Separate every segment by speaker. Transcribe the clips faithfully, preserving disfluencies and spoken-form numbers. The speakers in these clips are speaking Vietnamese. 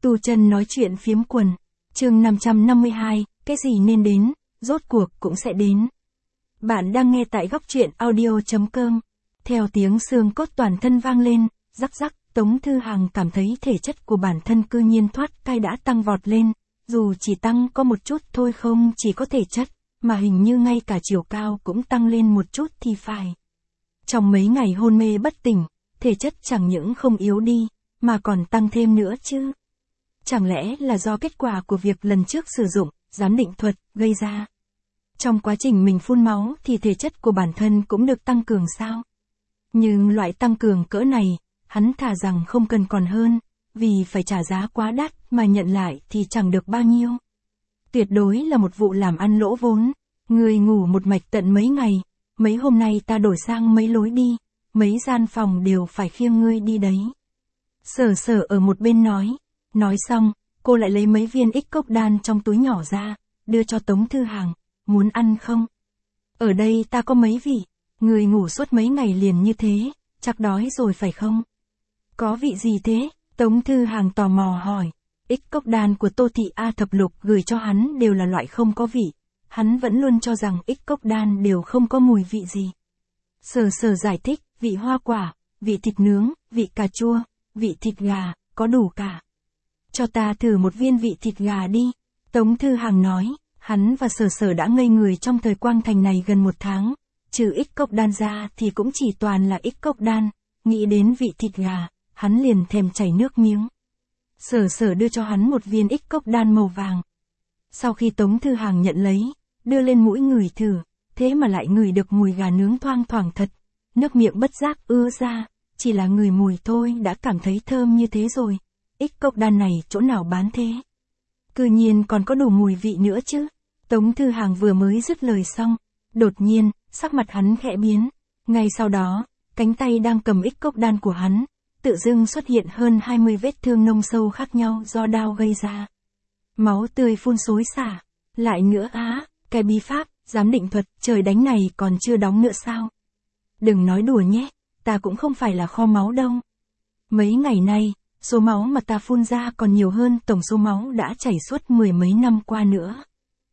Speaker 1: Tu chân nói chuyện phiếm quần. Chương năm trăm năm mươi hai, cái gì nên đến, rốt cuộc cũng sẽ đến. Bạn đang nghe tại góc truyện audio chấm com. Theo tiếng xương cốt toàn thân vang lên, rắc rắc, Tống Thư Hằng cảm thấy thể chất của bản thân cư nhiên thoát cai đã tăng vọt lên, dù chỉ tăng có một chút thôi, không chỉ có thể chất, mà hình như ngay cả chiều cao cũng tăng lên một chút thì phải. Trong mấy ngày hôn mê bất tỉnh, thể chất chẳng những không yếu đi, mà còn tăng thêm nữa chứ. Chẳng lẽ là do kết quả của việc lần trước sử dụng, giám định thuật, gây ra? Trong quá trình mình phun máu thì thể chất của bản thân cũng được tăng cường sao? Nhưng loại tăng cường cỡ này, hắn thà rằng không cần còn hơn, vì phải trả giá quá đắt mà nhận lại thì chẳng được bao nhiêu. Tuyệt đối là một vụ làm ăn lỗ vốn, người ngủ một mạch tận mấy ngày, mấy hôm nay ta đổi sang mấy lối đi, mấy gian phòng đều phải khiêng ngươi đi đấy. Sở Sở ở một bên nói, nói xong, cô lại lấy mấy viên ích cốc đan trong túi nhỏ ra, đưa cho Tống Thư Hằng, muốn ăn không? Ở đây ta có mấy vị, người ngủ suốt mấy ngày liền như thế, chắc đói rồi phải không? Có vị gì thế? Tống Thư Hằng tò mò hỏi. Ích cốc đan của Tô Thị A Thập Lục gửi cho hắn đều là loại không có vị, hắn vẫn luôn cho rằng ích cốc đan đều không có mùi vị gì. Sở Sở giải thích, vị hoa quả, vị thịt nướng, vị cà chua, vị thịt gà, có đủ cả. Cho ta thử một viên vị thịt gà đi. Tống Thư Hằng nói, hắn và Sở Sở đã ngây người trong thời quang thành này gần một tháng, trừ ích cốc đan ra thì cũng chỉ toàn là ích cốc đan, nghĩ đến vị thịt gà, hắn liền thèm chảy nước miếng. Sở Sở đưa cho hắn một viên ích cốc đan màu vàng. Sau khi Tống Thư Hằng nhận lấy, đưa lên mũi ngửi thử, thế mà lại ngửi được mùi gà nướng thoang thoảng thật, nước miệng bất giác ứa ra, chỉ là ngửi mùi thôi đã cảm thấy thơm như thế rồi. Ích cốc đan này chỗ nào bán thế? Cư nhiên còn có đủ mùi vị nữa chứ. Tống Thư Hằng vừa mới dứt lời xong, đột nhiên, sắc mặt hắn khẽ biến. Ngay sau đó, cánh tay đang cầm ích cốc đan của hắn, tự dưng xuất hiện hơn hai mươi vết thương nông sâu khác nhau do đao gây ra. Máu tươi phun xối xả. Lại nữa á, cái bí pháp, giám định thuật, trời đánh này còn chưa đóng nữa sao? Đừng nói đùa nhé, ta cũng không phải là kho máu đâu. Mấy ngày nay, số máu mà ta phun ra còn nhiều hơn tổng số máu đã chảy suốt mười mấy năm qua nữa.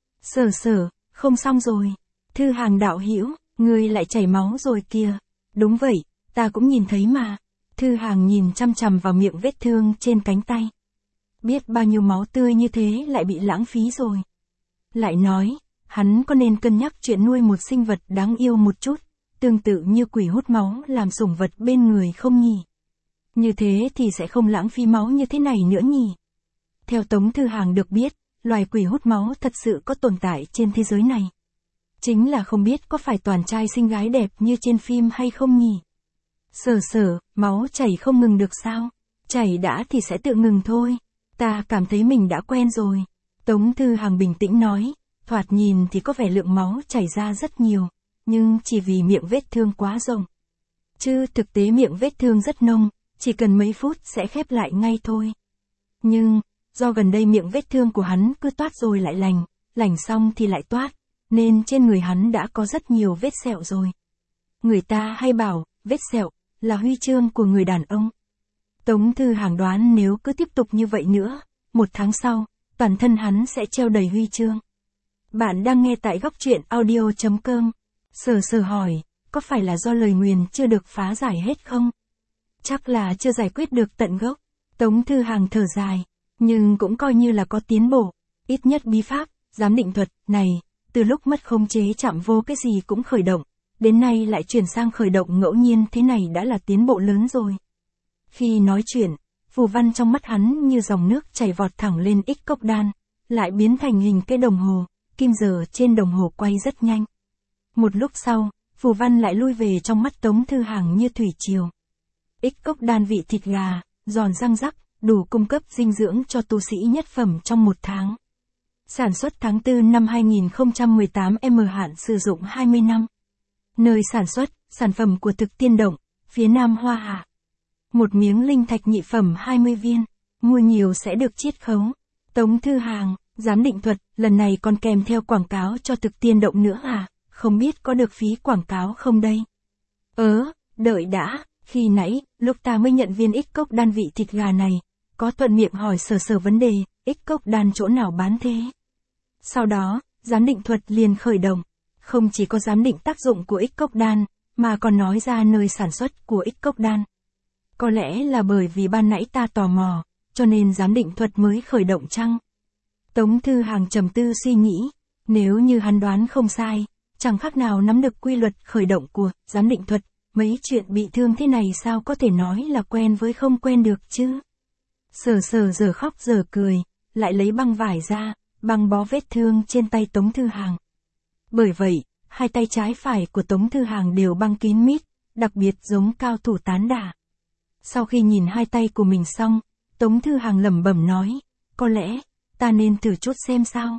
Speaker 1: Sở Sở, không xong rồi. Thư Hằng đạo hữu, ngươi lại chảy máu rồi kìa. Đúng vậy, ta cũng nhìn thấy mà. Thư Hằng nhìn chăm chằm vào miệng vết thương trên cánh tay. Biết bao nhiêu máu tươi như thế lại bị lãng phí rồi. Lại nói, hắn có nên cân nhắc chuyện nuôi một sinh vật đáng yêu một chút, tương tự như quỷ hút máu làm sủng vật bên người không nhỉ? Như thế thì sẽ không lãng phí máu như thế này nữa nhỉ? Theo Tống Thư Hằng được biết, loài quỷ hút máu thật sự có tồn tại trên thế giới này. Chính là không biết có phải toàn trai xinh gái đẹp như trên phim hay không nhỉ? Sở Sở, máu chảy không ngừng được sao? Chảy đã thì sẽ tự ngừng thôi. Ta cảm thấy mình đã quen rồi. Tống Thư Hằng bình tĩnh nói, thoạt nhìn thì có vẻ lượng máu chảy ra rất nhiều, nhưng chỉ vì miệng vết thương quá rộng. Chứ thực tế miệng vết thương rất nông, chỉ cần mấy phút sẽ khép lại ngay thôi. Nhưng, do gần đây miệng vết thương của hắn cứ toát rồi lại lành, lành xong thì lại toát, nên trên người hắn đã có rất nhiều vết sẹo rồi. Người ta hay bảo, vết sẹo là huy chương của người đàn ông. Tống Thư Hằng đoán nếu cứ tiếp tục như vậy nữa, một tháng sau, toàn thân hắn sẽ treo đầy huy chương. Bạn đang nghe tại góc truyện audio chấm com. Sở Sở hỏi, có phải là do lời nguyền chưa được phá giải hết không? Chắc là chưa giải quyết được tận gốc. Tống Thư Hằng thở dài, nhưng cũng coi như là có tiến bộ. Ít nhất bí pháp, giám định thuật, này, từ lúc mất khống chế chạm vô cái gì cũng khởi động, đến nay lại chuyển sang khởi động ngẫu nhiên thế này đã là tiến bộ lớn rồi. Khi nói chuyện, phù văn trong mắt hắn như dòng nước chảy vọt thẳng lên ích cốc đan, lại biến thành hình cái đồng hồ, kim giờ trên đồng hồ quay rất nhanh. Một lúc sau, phù văn lại lui về trong mắt Tống Thư Hằng như thủy triều. Ích cốc đan vị thịt gà, giòn răng rắc, đủ cung cấp dinh dưỡng cho tu sĩ nhất phẩm trong một tháng. Sản xuất tháng tư năm hai nghìn không trăm mười tám, M hạn sử dụng hai mươi năm. Nơi sản xuất, sản phẩm của Thực Tiên Động, phía Nam Hoa Hạ. Một miếng linh thạch nhị phẩm hai mươi viên, mua nhiều sẽ được chiết khấu. Tống Thư Hằng, giám định thuật, lần này còn kèm theo quảng cáo cho Thực Tiên Động nữa à, không biết có được phí quảng cáo không đây? Ớ, đợi đã, khi nãy, lúc ta mới nhận viên ích cốc đan vị thịt gà này, có thuận miệng hỏi Sở Sở vấn đề, ích cốc đan chỗ nào bán thế. Sau đó, giám định thuật liền khởi động, không chỉ có giám định tác dụng của ích cốc đan, mà còn nói ra nơi sản xuất của ích cốc đan. Có lẽ là bởi vì ban nãy ta tò mò, cho nên giám định thuật mới khởi động chăng? Tống Thư Hàng trầm tư suy nghĩ, nếu như hắn đoán không sai, chẳng khác nào nắm được quy luật khởi động của giám định thuật, mấy chuyện bị thương thế này sao có thể nói là quen với không quen được chứ? Sở Sở giờ khóc giờ cười, lại lấy băng vải ra, băng bó vết thương trên tay Tống Thư Hàng. Bởi vậy, hai tay trái phải của Tống Thư Hàng đều băng kín mít, đặc biệt giống cao thủ tán đả. Sau khi nhìn hai tay của mình xong, Tống Thư Hàng lẩm bẩm nói, có lẽ, ta nên thử chút xem sao.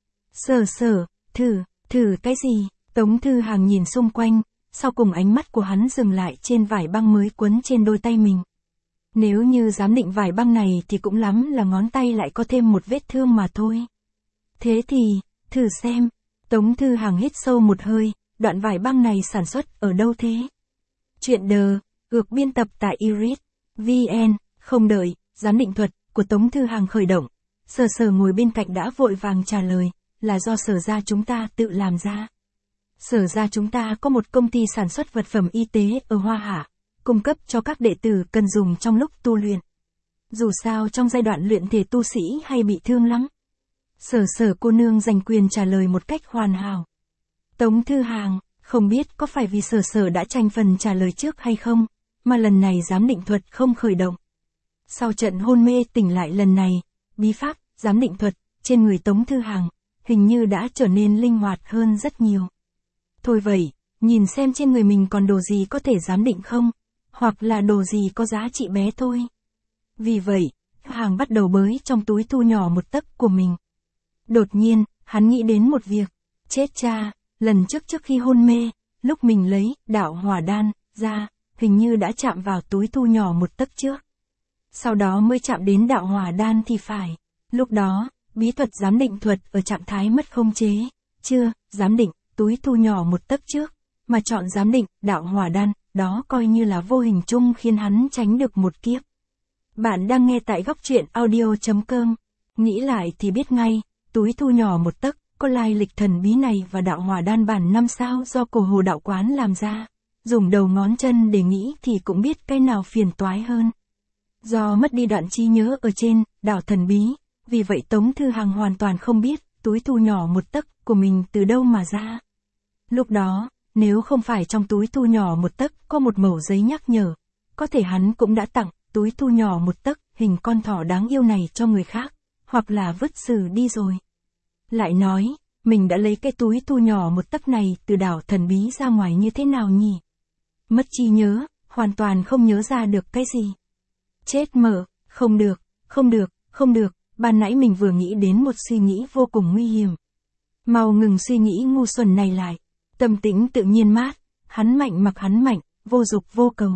Speaker 1: Sở Sở, thử, thử cái gì? Tống Thư Hàng nhìn xung quanh, sau cùng ánh mắt của hắn dừng lại trên vải băng mới quấn trên đôi tay mình. Nếu như giám định vải băng này thì cũng lắm là ngón tay lại có thêm một vết thương mà thôi. Thế thì, thử xem. Tống Thư Hàng hít sâu một hơi, đoạn vải băng này sản xuất ở đâu thế? Chuyện đờ, ược biên tập tại iris chấm vn, không đợi, giám định thuật của Tống Thư Hàng khởi động. Sở Sở ngồi bên cạnh đã vội vàng trả lời, là do Sở gia chúng ta tự làm ra. Sở gia chúng ta có một công ty sản xuất vật phẩm y tế ở Hoa Hạ, cung cấp cho các đệ tử cần dùng trong lúc tu luyện. Dù sao trong giai đoạn luyện thể tu sĩ hay bị thương lắm. Sở Sở cô nương giành quyền trả lời một cách hoàn hảo. Tống Thư Hàng, không biết có phải vì Sở Sở đã tranh phần trả lời trước hay không, mà lần này giám định thuật không khởi động. Sau trận hôn mê tỉnh lại lần này, bí pháp, giám định thuật, trên người Tống Thư Hàng, hình như đã trở nên linh hoạt hơn rất nhiều. Thôi vậy, nhìn xem trên người mình còn đồ gì có thể giám định không, hoặc là đồ gì có giá trị bé thôi. Vì vậy, Hàng bắt đầu bới trong túi thu nhỏ một tấc của mình. Đột nhiên, hắn nghĩ đến một việc. Chết cha, lần trước trước khi hôn mê, lúc mình lấy đạo hỏa đan ra, hình như đã chạm vào túi thu nhỏ một tấc trước. Sau đó mới chạm đến đạo hỏa đan thì phải. Lúc đó, bí thuật giám định thuật ở trạng thái mất khống chế. Chưa, giám định, túi thu nhỏ một tấc trước, mà chọn giám định, đạo hỏa đan, đó coi như là vô hình chung khiến hắn tránh được một kiếp. Bạn đang nghe tại góc truyện audio chấm com. Nghĩ lại thì biết ngay, túi thu nhỏ một tấc, có lai lịch thần bí này và đạo hỏa đan bản năm sao do cổ Hồ đạo quán làm ra. Dùng đầu ngón chân để nghĩ thì cũng biết cái nào phiền toái hơn. Do mất đi đoạn trí nhớ ở trên, đạo thần bí, vì vậy Tống Thư Hàng hoàn toàn không biết, túi thu nhỏ một tấc của mình từ đâu mà ra. Lúc đó, nếu không phải trong túi thu nhỏ một tấc có một mẩu giấy nhắc nhở, có thể hắn cũng đã tặng túi thu nhỏ một tấc hình con thỏ đáng yêu này cho người khác, hoặc là vứt xử đi rồi. Lại nói, mình đã lấy cái túi thu nhỏ một tấc này từ đảo thần bí ra ngoài như thế nào nhỉ? Mất trí nhớ, hoàn toàn không nhớ ra được cái gì. Chết mở, không được, không được, không được, ban nãy mình vừa nghĩ đến một suy nghĩ vô cùng nguy hiểm. Mau ngừng suy nghĩ ngu xuẩn này lại. Tâm tĩnh tự nhiên mát, hắn mạnh mặc hắn mạnh, vô dục vô cầu.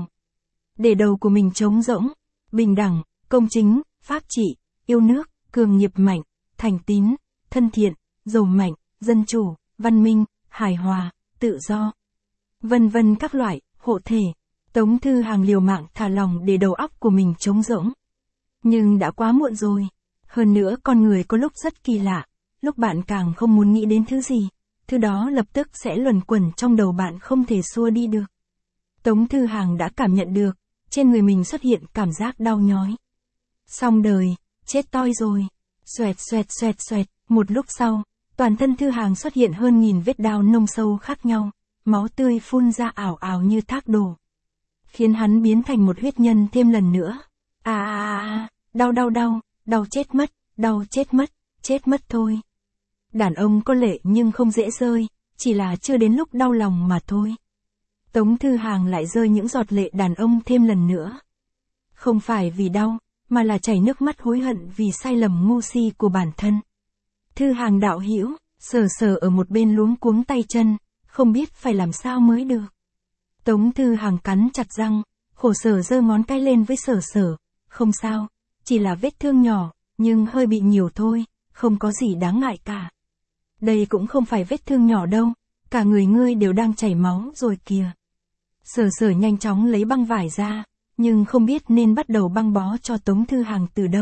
Speaker 1: Để đầu của mình trống rỗng, bình đẳng, công chính, pháp trị, yêu nước, cường nghiệp mạnh, thành tín, thân thiện, giàu mạnh, dân chủ, văn minh, hài hòa, tự do. Vân vân các loại, hộ thể. Tống Thư Hàng liều mạng thả lòng để đầu óc của mình trống rỗng. Nhưng đã quá muộn rồi. Hơn nữa con người có lúc rất kỳ lạ, lúc bạn càng không muốn nghĩ đến thứ gì, thứ đó lập tức sẽ luẩn quẩn trong đầu bạn không thể xua đi được. Tống Thư Hàng đã cảm nhận được, trên người mình xuất hiện cảm giác đau nhói. Xong đời, chết toi rồi. Xoẹt xoẹt xoẹt xoẹt, một lúc sau, toàn thân Thư Hàng xuất hiện hơn nghìn vết đao nông sâu khác nhau, máu tươi phun ra ảo ảo như thác đổ. Khiến hắn biến thành một huyết nhân thêm lần nữa. À à à, đau đau đau, đau chết mất, đau chết mất, chết mất thôi. Đàn ông có lệ nhưng không dễ rơi, chỉ là chưa đến lúc đau lòng mà thôi. Tống Thư Hàng lại rơi những giọt lệ đàn ông thêm lần nữa. Không phải vì đau, mà là chảy nước mắt hối hận vì sai lầm ngu si của bản thân. Thư Hàng đạo hữu, Sở Sở ở một bên luống cuống tay chân, không biết phải làm sao mới được. Tống Thư Hàng cắn chặt răng, khổ sở giơ ngón cái lên với Sở Sở, không sao, chỉ là vết thương nhỏ, nhưng hơi bị nhiều thôi, không có gì đáng ngại cả. Đây cũng không phải vết thương nhỏ đâu, cả người ngươi đều đang chảy máu rồi kìa. Sở Sở nhanh chóng lấy băng vải ra, nhưng không biết nên bắt đầu băng bó cho Tống Thư Hàng từ đâu.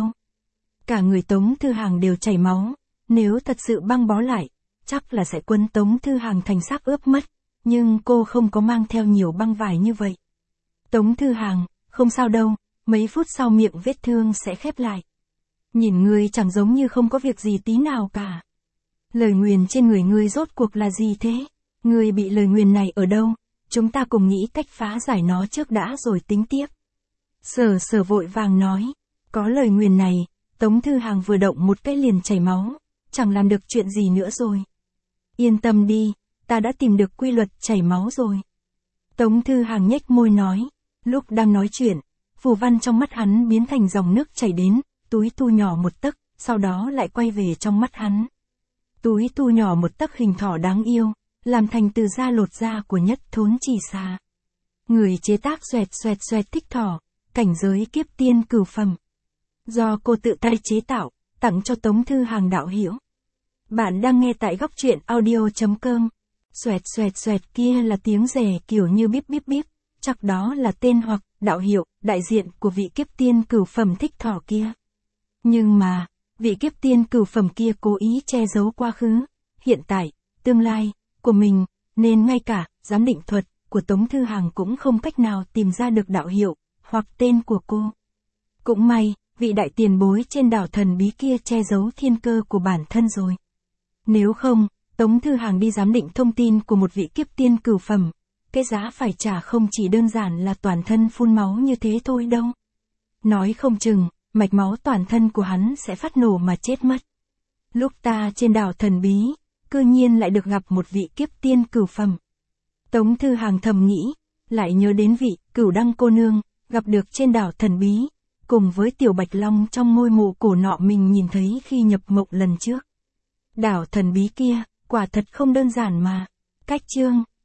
Speaker 1: Cả người Tống Thư Hàng đều chảy máu, nếu thật sự băng bó lại, chắc là sẽ quấn Tống Thư Hàng thành xác ướp mất, nhưng cô không có mang theo nhiều băng vải như vậy. Tống Thư Hàng, không sao đâu, mấy phút sau miệng vết thương sẽ khép lại. Nhìn ngươi chẳng giống như không có việc gì tí nào cả. Lời nguyền trên người ngươi rốt cuộc là gì thế? Ngươi bị lời nguyền này ở đâu? Chúng ta cùng nghĩ cách phá giải nó trước đã rồi tính tiếp. Sở Sở vội vàng nói, có lời nguyền này, Tống Thư Hàng vừa động một cái liền chảy máu, chẳng làm được chuyện gì nữa rồi. Yên tâm đi, ta đã tìm được quy luật chảy máu rồi. Tống Thư Hàng nhếch môi nói, lúc đang nói chuyện, phù văn trong mắt hắn biến thành dòng nước chảy đến, túi tu nhỏ một tấc, sau đó lại quay về trong mắt hắn. Túi tu nhỏ một tấc hình thỏ đáng yêu, làm thành từ da lột da của Nhất Thốn Chỉ Xà. Người chế tác xoẹt xoẹt xoẹt thích thỏ, cảnh giới kiếp tiên cửu phẩm. Do cô tự tay chế tạo, tặng cho Tống Thư Hàng đạo hữu. Bạn đang nghe tại góc truyện audio chấm com. Xoẹt xoẹt xoẹt kia là tiếng rè kiểu như bíp bíp bíp, chắc đó là tên hoặc đạo hiệu, đại diện của vị kiếp tiên cửu phẩm thích thỏ kia. Nhưng mà, vị kiếp tiên cửu phẩm kia cố ý che giấu quá khứ, hiện tại, tương lai của mình, nên ngay cả giám định thuật của Tống Thư Hàng cũng không cách nào tìm ra được đạo hiệu hoặc tên của cô. Cũng may, vị đại tiền bối trên đảo thần bí kia che giấu thiên cơ của bản thân rồi. Nếu không, Tống Thư Hàng đi giám định thông tin của một vị kiếp tiên cửu phẩm, cái giá phải trả không chỉ đơn giản là toàn thân phun máu như thế thôi đâu. Nói không chừng, mạch máu toàn thân của hắn sẽ phát nổ mà chết mất. Lúc ta trên đảo thần bí, cư nhiên lại được gặp một vị kiếp tiên cửu phẩm. Tống Thư Hàng thầm nghĩ, lại nhớ đến vị Cửu Đăng cô nương, gặp được trên đảo thần bí, cùng với Tiểu Bạch Long trong ngôi mộ cổ nọ mình nhìn thấy khi nhập mộng lần trước. Đảo thần bí kia, quả thật không đơn giản mà. Cách chương